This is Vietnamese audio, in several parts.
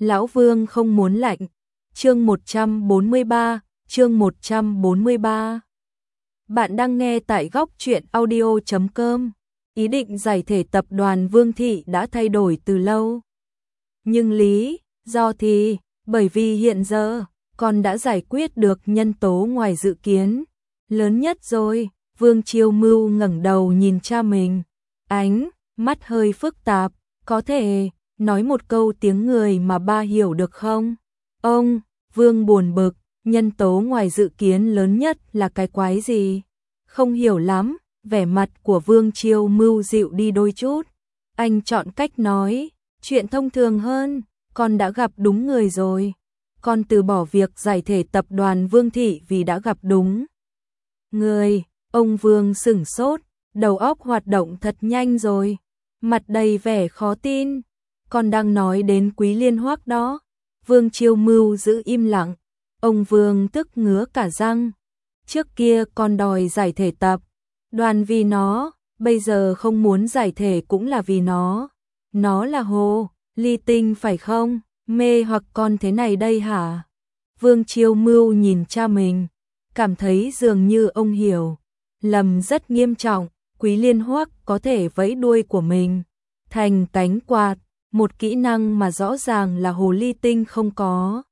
Lão Vương không muốn lạnh. Chương 143. Bạn đang nghe tại góc truyện audio.com. Ý định giải thể tập đoàn Vương Thị đã thay đổi từ lâu. Nhưng lý do thì bởi vì hiện giờ con đã giải quyết được nhân tố ngoài dự kiến lớn nhất rồi. Vương Chiêu Mưu ngẩng đầu nhìn cha mình, ánh mắt hơi phức tạp. Có thể nói một câu tiếng người mà ba hiểu được không? Ông Vương buồn bực, nhân tố ngoài dự kiến lớn nhất là cái quái gì? Không hiểu lắm. Vẻ mặt của Vương Chiêu Mưu dịu đi đôi chút. Anh chọn cách nói chuyện thông thường hơn. Con đã gặp đúng người rồi. Con từ bỏ việc giải thể tập đoàn Vương Thị vì đã gặp đúng người. Ông Vương sửng sốt, đầu óc hoạt động thật nhanh rồi, mặt đầy vẻ khó tin. Con đang nói đến Quý Liên Hoắc đó. Vương Chiêu Mưu giữ im lặng. Ông Vương tức ngứa cả răng. Trước kia con đòi giải thể tập đoàn vì nó, bây giờ không muốn giải thể cũng là vì nó. Nó là hồ ly tinh phải không? Mê hoặc con thế này đây hả? Vương Chiêu Mưu nhìn cha mình, cảm thấy dường như ông hiểu lầm rất nghiêm trọng. Quý Liên Hoắc có thể vẫy đuôi của mình thành cánh quạt, một kỹ năng mà rõ ràng là hồ ly tinh không có.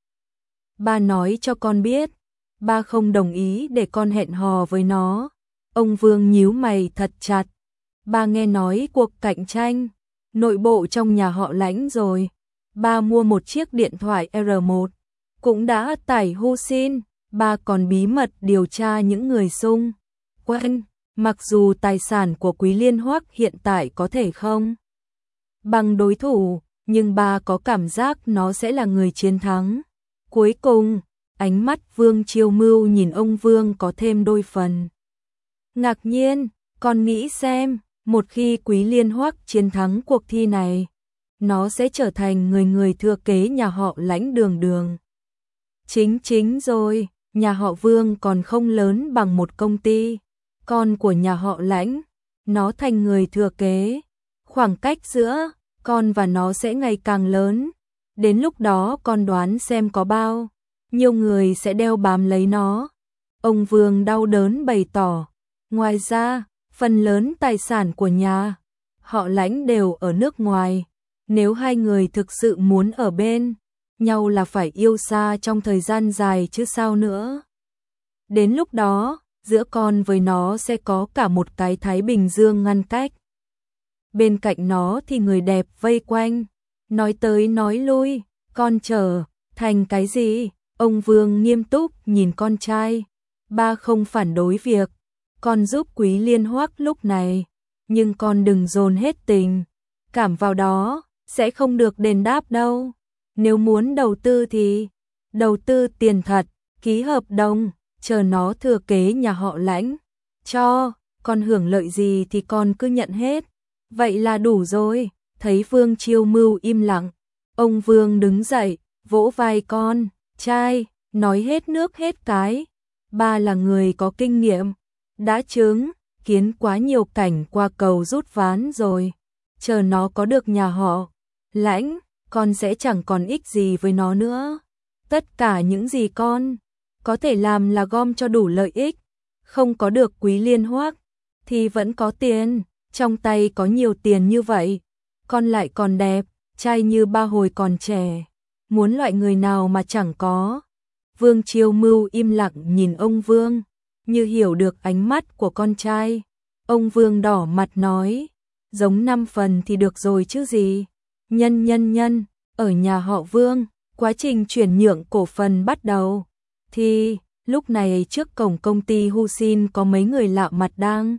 Ba nói cho con biết, ba không đồng ý để con hẹn hò với nó. Ông Vương nhíu mày thật chặt. Ba nghe nói cuộc cạnh tranh nội bộ trong nhà họ Lãnh rồi. Ba mua một chiếc điện thoại R1, cũng đã tải Husin. Ba còn bí mật điều tra những người xung quanh. Mặc dù tài sản của Quý Liên Hoắc hiện tại có thể không bằng đối thủ, nhưng ba có cảm giác nó sẽ là người chiến thắng. Cuối cùng, ánh mắt Vương Chiêu Mưu nhìn ông Vương có thêm đôi phần ngạc nhiên. Con nghĩ xem, một khi Quý Liên Hoắc chiến thắng cuộc thi này, nó sẽ trở thành người thừa kế nhà họ Lãnh đường đường. Chính rồi, nhà họ Vương còn không lớn bằng một công ty con của nhà họ Lãnh. Nó thành người thừa kế, khoảng cách giữa con và nó sẽ ngày càng lớn. Đến lúc đó con đoán xem có bao nhiêu người sẽ đeo bám lấy nó. Ông Vương đau đớn bày tỏ. Ngoài ra, phần lớn tài sản của nhà họ Lãnh đều ở nước ngoài. Nếu hai người thực sự muốn ở bên nhau là phải yêu xa trong thời gian dài chứ sao nữa. Đến lúc đó, giữa con với nó sẽ có cả một cái Thái Bình Dương ngăn cách. Bên cạnh nó thì người đẹp vây quanh, nói tới nói lui. Con trở thành cái gì? Ông Vương nghiêm túc nhìn con trai. Ba không phản đối việc con giúp Quý Liên Hoắc lúc này, nhưng con đừng dồn hết tình cảm vào đó, sẽ không được đền đáp đâu. Nếu muốn đầu tư thì đầu tư tiền thật, ký hợp đồng, chờ nó thừa kế nhà họ Lãnh cho con hưởng lợi gì thì con cứ nhận hết. Vậy là đủ rồi. Thấy Vương Chiêu Mưu im lặng, ông Vương đứng dậy, vỗ vai con trai, nói hết nước hết cái. Ba là người có kinh nghiệm, đã chứng kiến quá nhiều cảnh qua cầu rút ván rồi. Chờ nó có được nhà họ Lãnh, con sẽ chẳng còn ích gì với nó nữa. Tất cả những gì con có thể làm là gom cho đủ lợi ích. Không có được Quý Liên Hoắc thì vẫn có tiền. Trong tay có nhiều tiền như vậy, con lại còn đẹp, trai như ba hồi còn trẻ. Muốn loại người nào mà chẳng có. Vương Chiêu Mưu im lặng nhìn ông Vương, như hiểu được ánh mắt của con trai. Ông Vương đỏ mặt nói, giống 5 phần thì được rồi chứ gì. Nhân, ở nhà họ Vương, quá trình chuyển nhượng cổ phần bắt đầu. Thì, lúc này trước cổng công ty Husin có mấy người lạ mặt đang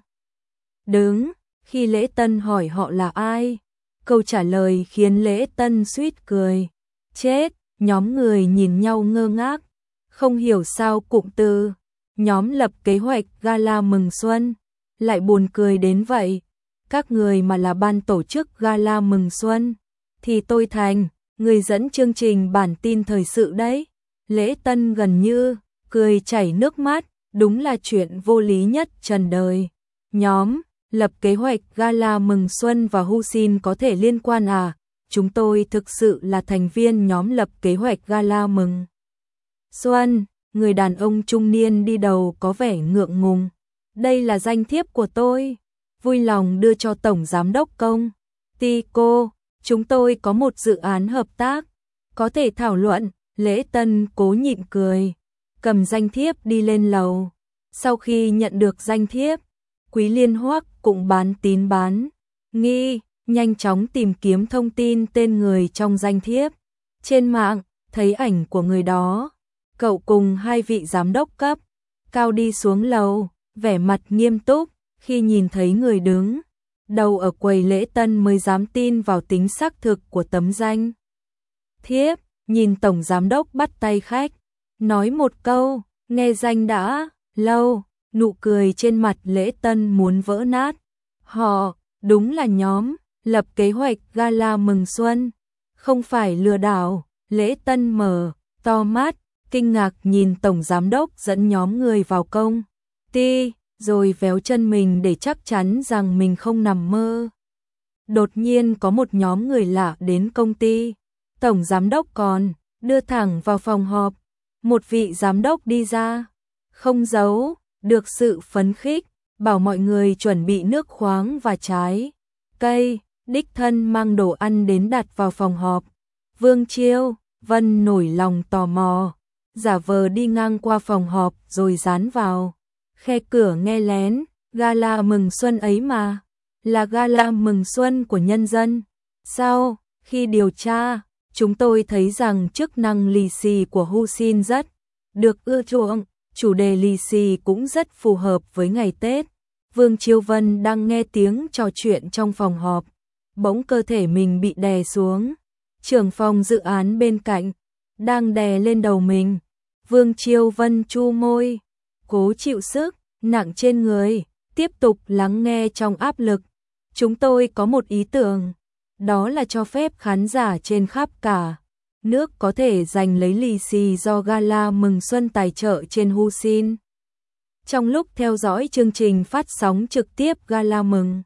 đứng. Khi Lễ Tân hỏi họ là ai, câu trả lời khiến Lễ Tân suýt cười. Chết, nhóm người nhìn nhau ngơ ngác, không hiểu sao cụm từ nhóm lập kế hoạch gala mừng xuân lại buồn cười đến vậy. Các người mà là ban tổ chức gala mừng xuân thì tôi thành người dẫn chương trình bản tin thời sự đấy. Lễ Tân gần như cười chảy nước mắt, đúng là chuyện vô lý nhất trần đời. Nhóm lập kế hoạch gala mừng xuân và Husin có thể liên quan à? chúng tôi thực sự là thành viên nhóm lập kế hoạch gala mừng xuân. Người đàn ông trung niên đi đầu có vẻ ngượng ngùng. Đây là danh thiếp của tôi. Vui lòng đưa cho Tổng Giám đốc công ty cô. Chúng tôi có một dự án hợp tác. Có thể thảo luận. Lễ Tân cố nhịn cười. Cầm danh thiếp đi lên lầu. Sau khi nhận được danh thiếp, Quý Liên Hoắc cũng bán tín bán nghi, nhanh chóng tìm kiếm thông tin tên người trong danh thiếp. Trên mạng, thấy ảnh của người đó. Cậu cùng hai vị giám đốc cấp cao đi xuống lầu, vẻ mặt nghiêm túc, khi nhìn thấy người đứng đầu ở quầy lễ tân mới dám tin vào tính xác thực của tấm danh thiếp. Nhìn Tổng Giám đốc bắt tay khách, nói một câu, nghe danh đã lâu, nụ cười trên mặt Lễ Tân muốn vỡ nát. Họ, đúng là nhóm lập kế hoạch gala mừng xuân, không phải lừa đảo. Lễ Tân mở to mắt, kinh ngạc nhìn Tổng Giám đốc dẫn nhóm người vào công ty, rồi véo chân mình để chắc chắn rằng mình không nằm mơ. Đột nhiên có một nhóm người lạ đến công ty. Tổng Giám đốc còn đưa thẳng vào phòng họp. Một vị giám đốc đi ra, không giấu được sự phấn khích, bảo mọi người chuẩn bị nước khoáng và trái cây, đích thân mang đồ ăn đến đặt vào phòng họp. Vương Chiêu Vân nổi lòng tò mò, giả vờ đi ngang qua phòng họp rồi dán vào khe cửa nghe lén. Gala mừng xuân ấy mà, là gala mừng xuân của nhân dân. Sau khi điều tra, chúng tôi thấy rằng chức năng lì xì của Husin rất được ưa chuộng, chủ đề lì xì cũng rất phù hợp với ngày Tết. Vương Chiêu Vân đang nghe tiếng trò chuyện trong phòng họp, bỗng cơ thể mình bị đè xuống. Trưởng phòng dự án bên cạnh đang đè lên đầu mình. Vương Chiêu Vân chu môi, cố chịu sức nặng trên người, tiếp tục lắng nghe trong áp lực. Chúng tôi có một ý tưởng, đó là cho phép khán giả trên khắp cả nước có thể giành lấy lì xì do gala mừng xuân tài trợ trên Husin. Trong lúc theo dõi chương trình phát sóng trực tiếp gala mừng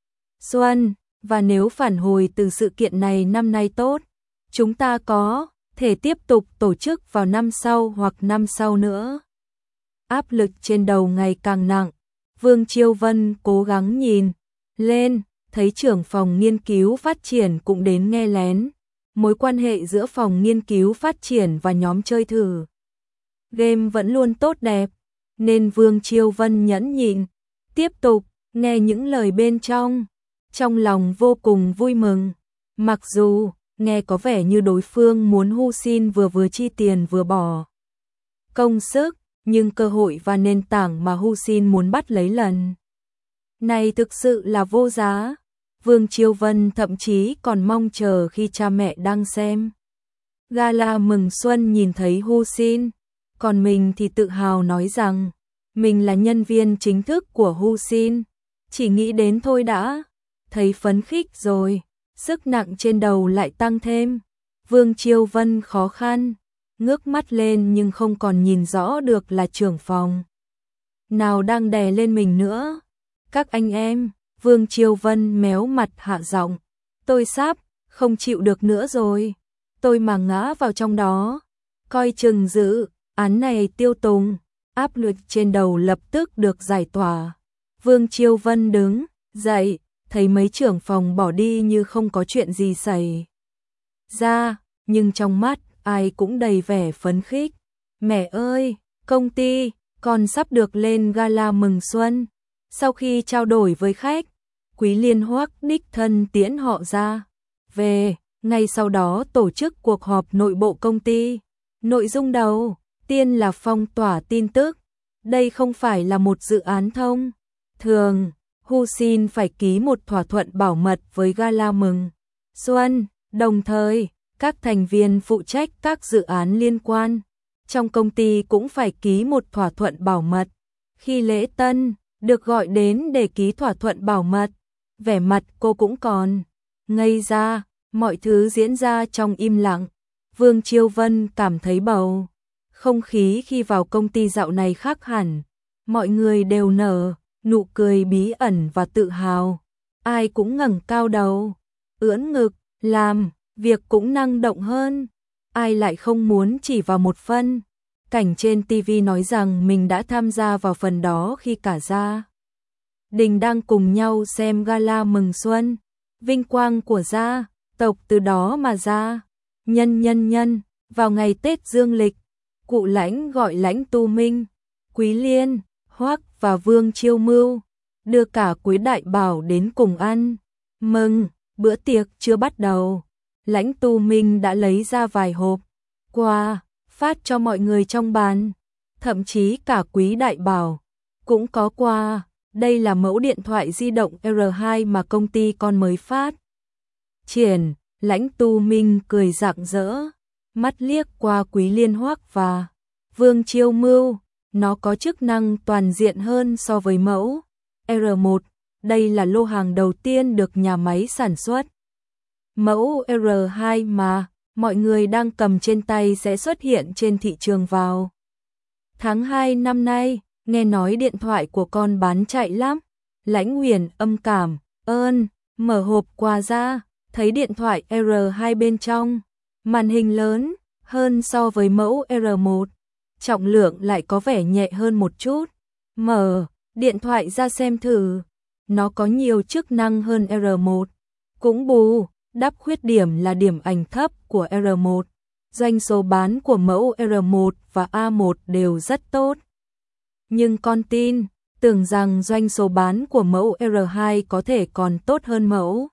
xuân, và nếu phản hồi từ sự kiện này năm nay tốt, chúng ta có thể tiếp tục tổ chức vào năm sau hoặc năm sau nữa. Áp lực trên đầu ngày càng nặng. Vương Chiêu Vân cố gắng nhìn lên, thấy trưởng phòng nghiên cứu phát triển cũng đến nghe lén. Mối quan hệ giữa phòng nghiên cứu phát triển và nhóm chơi thử game vẫn luôn tốt đẹp, nên Vương Chiêu Vân nhẫn nhịn, tiếp tục nghe những lời bên trong. Trong lòng vô cùng vui mừng, mặc dù nghe có vẻ như đối phương muốn Husin vừa chi tiền vừa bỏ công sức, nhưng cơ hội và nền tảng mà Husin muốn bắt lấy lần này thực sự là vô giá. Vương Chiêu Vân thậm chí còn mong chờ khi cha mẹ đang xem gala mừng xuân nhìn thấy Husin, còn mình thì tự hào nói rằng mình là nhân viên chính thức của Husin. Chỉ nghĩ đến thôi đã thấy phấn khích rồi, sức nặng trên đầu lại tăng thêm. Vương Chiêu Vân khó khăn ngước mắt lên nhưng không còn nhìn rõ được là trưởng phòng nào đang đè lên mình nữa. Các anh em, Vương Chiêu Vân méo mặt hạ giọng, tôi sắp không chịu được nữa rồi, tôi mà ngã vào trong đó, coi chừng dự án này tiêu tùng. Áp lực trên đầu lập tức được giải tỏa. Vương Chiêu Vân đứng dậy, thấy mấy trưởng phòng bỏ đi như không có chuyện gì xảy ra, nhưng trong mắt ai cũng đầy vẻ phấn khích. Mẹ ơi, công ty con sắp được lên gala mừng xuân. Sau khi trao đổi với khách, Quý Liên Hoắc đích thân tiễn họ ra về, ngay sau đó tổ chức cuộc họp nội bộ công ty. Nội dung đầu tiên là phong tỏa tin tức. Đây không phải là một dự án thông thường. Husin phải ký một thỏa thuận bảo mật với gala mừng xuân, đồng thời các thành viên phụ trách các dự án liên quan trong công ty cũng phải ký một thỏa thuận bảo mật. Khi Lễ Tân được gọi đến để ký thỏa thuận bảo mật, vẻ mặt cô cũng còn ngây ra, mọi thứ diễn ra trong im lặng. Vương Chiêu Vân cảm thấy bầu không khí khi vào công ty dạo này khác hẳn, mọi người đều nở nụ cười bí ẩn và tự hào, ai cũng ngẩng cao đầu, ưỡn ngực, làm việc cũng năng động hơn. Ai lại không muốn chỉ vào một phân cảnh trên TV nói rằng mình đã tham gia vào phần đó khi cả gia đình đang cùng nhau xem gala mừng xuân. Vinh quang của gia tộc từ đó mà ra. Nhân vào ngày Tết dương lịch, cụ Lãnh gọi Lãnh Tu Minh, Quý Liên, Hoắc và Vương Chiêu Mưu đưa cả quý đại bảo đến cùng ăn mừng. Bữa tiệc chưa bắt đầu, Lãnh Tu Minh đã lấy ra vài hộp quà phát cho mọi người trong bàn, thậm chí cả quý đại bảo cũng có quà. Đây là mẫu điện thoại di động R2 mà công ty con mới phát triển. Lãnh Tu Minh cười rạng rỡ, mắt liếc qua Quý Liên, Hoắc và Vương Chiêu Mưu. Nó có chức năng toàn diện hơn so với mẫu R1. Đây là lô hàng đầu tiên được nhà máy sản xuất. Mẫu R2 mà mọi người đang cầm trên tay sẽ xuất hiện trên thị trường vào tháng 2 năm nay. Nghe nói điện thoại của con bán chạy lắm. Lãnh Huyền âm cảm ơn, mở hộp quà ra, thấy điện thoại R2 bên trong, màn hình lớn hơn so với mẫu R1, trọng lượng lại có vẻ nhẹ hơn một chút. Mở điện thoại ra xem thử, nó có nhiều chức năng hơn R1, cũng bù đắp khuyết điểm là điểm ảnh thấp của R1. Doanh số bán của mẫu R1 và A1 đều rất tốt. Nhưng con tưởng rằng doanh số bán của mẫu R2 có thể còn tốt hơn mẫu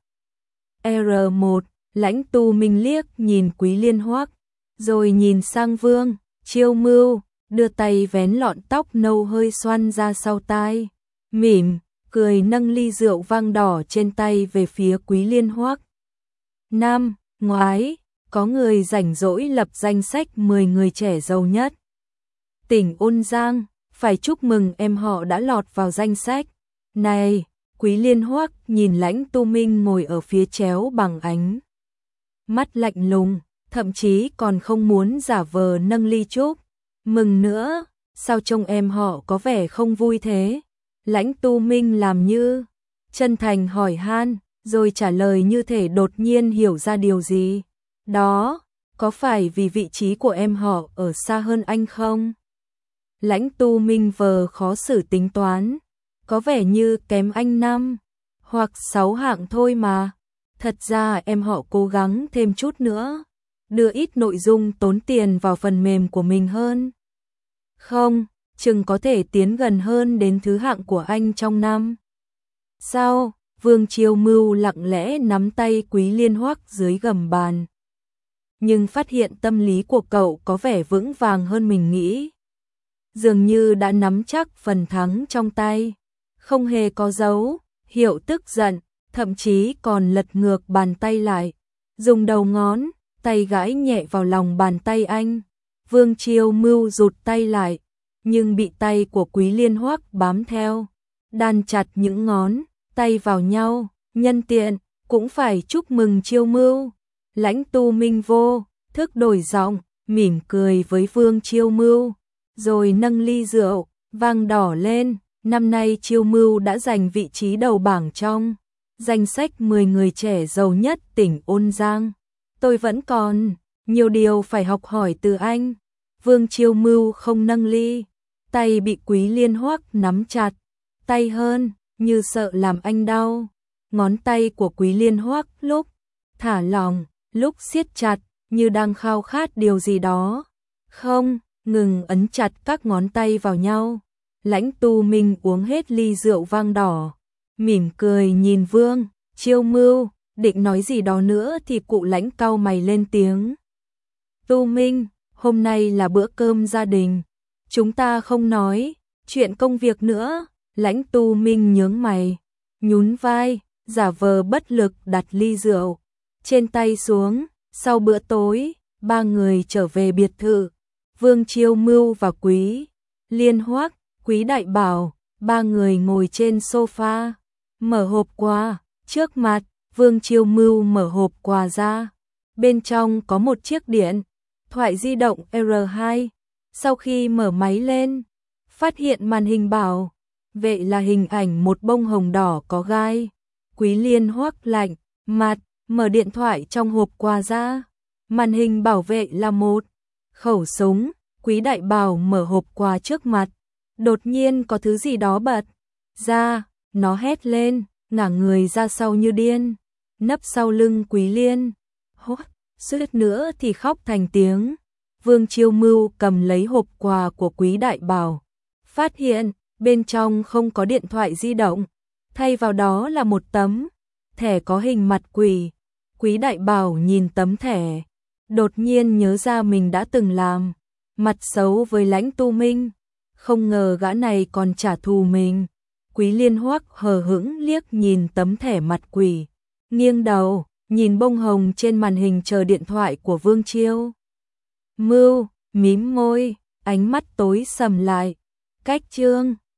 R1. Lãnh Tu Minh liếc nhìn Quý Liên, Hoắc, rồi nhìn sang Vương Chiêu Mưu, đưa tay vén lọn tóc nâu hơi xoăn ra sau tai, mỉm cười nâng ly rượu vang đỏ trên tay về phía Quý Liên, Hoắc. Năm ngoái, có người rảnh rỗi lập danh sách 10 người trẻ giàu nhất tỉnh Ôn Giang, phải chúc mừng em họ đã lọt vào danh sách này. Quý Liên, Hoắc nhìn Lãnh Tu Minh ngồi ở phía chéo bằng ánh mắt lạnh lùng, thậm chí còn không muốn giả vờ nâng ly chúc mừng nữa. Sao trông em họ có vẻ không vui thế? Lãnh Tu Minh làm như chân thành hỏi han, rồi trả lời như thể đột nhiên hiểu ra điều gì đó. Có phải vì vị trí của em họ ở xa hơn anh không? Lãnh Tu Minh vờ khó xử tính toán, có vẻ như kém anh 5 hoặc 6 hạng thôi mà. Thật ra em họ cố gắng thêm chút nữa, đưa ít nội dung tốn tiền vào phần mềm của mình hơn. Không, chừng có thể tiến gần hơn đến thứ hạng của anh trong năm. Sao? Vương Chiêu Mưu lặng lẽ nắm tay Quý Liên, Hoắc dưới gầm bàn, nhưng phát hiện tâm lý của cậu có vẻ vững vàng hơn mình nghĩ. Dường như đã nắm chắc phần thắng trong tay, không hề có dấu hiệu tức giận, thậm chí còn lật ngược bàn tay lại, dùng đầu ngón tay gãi nhẹ vào lòng bàn tay anh. Vương Chiêu Mưu rụt tay lại, nhưng bị tay của Quý Liên, Hoắc bám theo, đan chặt những ngón tay vào nhau. Nhân tiện cũng phải chúc mừng Chiêu Mưu. Lãnh Tu Minh vô thức đổi giọng, mỉm cười với Vương Chiêu Mưu, rồi nâng ly rượu vang đỏ lên. Năm nay Chiêu Mưu đã giành vị trí đầu bảng trong danh sách 10 người trẻ giàu nhất tỉnh Ôn Giang. Tôi vẫn còn nhiều điều phải học hỏi từ anh. Vương Chiêu Mưu không nâng ly, tay bị Quý Liên, Hoắc nắm chặt tay hơn, như sợ làm anh đau. Ngón tay của Quý Liên, Hoắc lúc thả lỏng, lúc siết chặt, như đang khao khát điều gì đó, không ngừng ấn chặt các ngón tay vào nhau. Lãnh Tu Minh uống hết ly rượu vang đỏ, mỉm cười nhìn Vương Chiêu Mưu, định nói gì đó nữa thì cụ Lãnh cau mày lên tiếng. Tu Minh, hôm nay là bữa cơm gia đình, chúng ta không nói chuyện công việc nữa. Lãnh Tu Minh nhướng mày, nhún vai, giả vờ bất lực đặt ly rượu trên tay xuống. Sau bữa tối, ba người trở về biệt thự. Vương Chiêu Mưu và Quý Liên, Hoắc, Quý Đại Bảo, ba người ngồi trên sofa, mở hộp quà trước mặt. Vương Chiêu Mưu mở hộp quà ra, bên trong có một chiếc điện thoại di động R2. Sau khi mở máy lên, phát hiện màn hình bảo vệ là hình ảnh một bông hồng đỏ có gai. Quý Liên, Hoắc lạnh mặt, mở điện thoại trong hộp quà ra. Màn hình bảo vệ là một khẩu súng. Quý Đại Bảo mở hộp quà trước mặt, đột nhiên có thứ gì đó bật ra, nó hét lên, ngả người ra sau như điên, nấp sau lưng Quý Liên. Hốt, suýt nữa thì khóc thành tiếng. Vương Chiêu Mưu cầm lấy hộp quà của Quý Đại Bảo, phát hiện bên trong không có điện thoại di động, thay vào đó là một tấm thẻ có hình mặt quỷ. Quý Đại Bảo nhìn tấm thẻ, đột nhiên nhớ ra mình đã từng làm mặt xấu với Lãnh Tu Minh, không ngờ gã này còn trả thù mình. Quý Liên hoắc hờ hững liếc nhìn tấm thẻ mặt quỷ, nghiêng đầu, nhìn bông hồng trên màn hình chờ điện thoại của Vương Chiêu Mưu, mím môi, ánh mắt tối sầm lại. Cách chương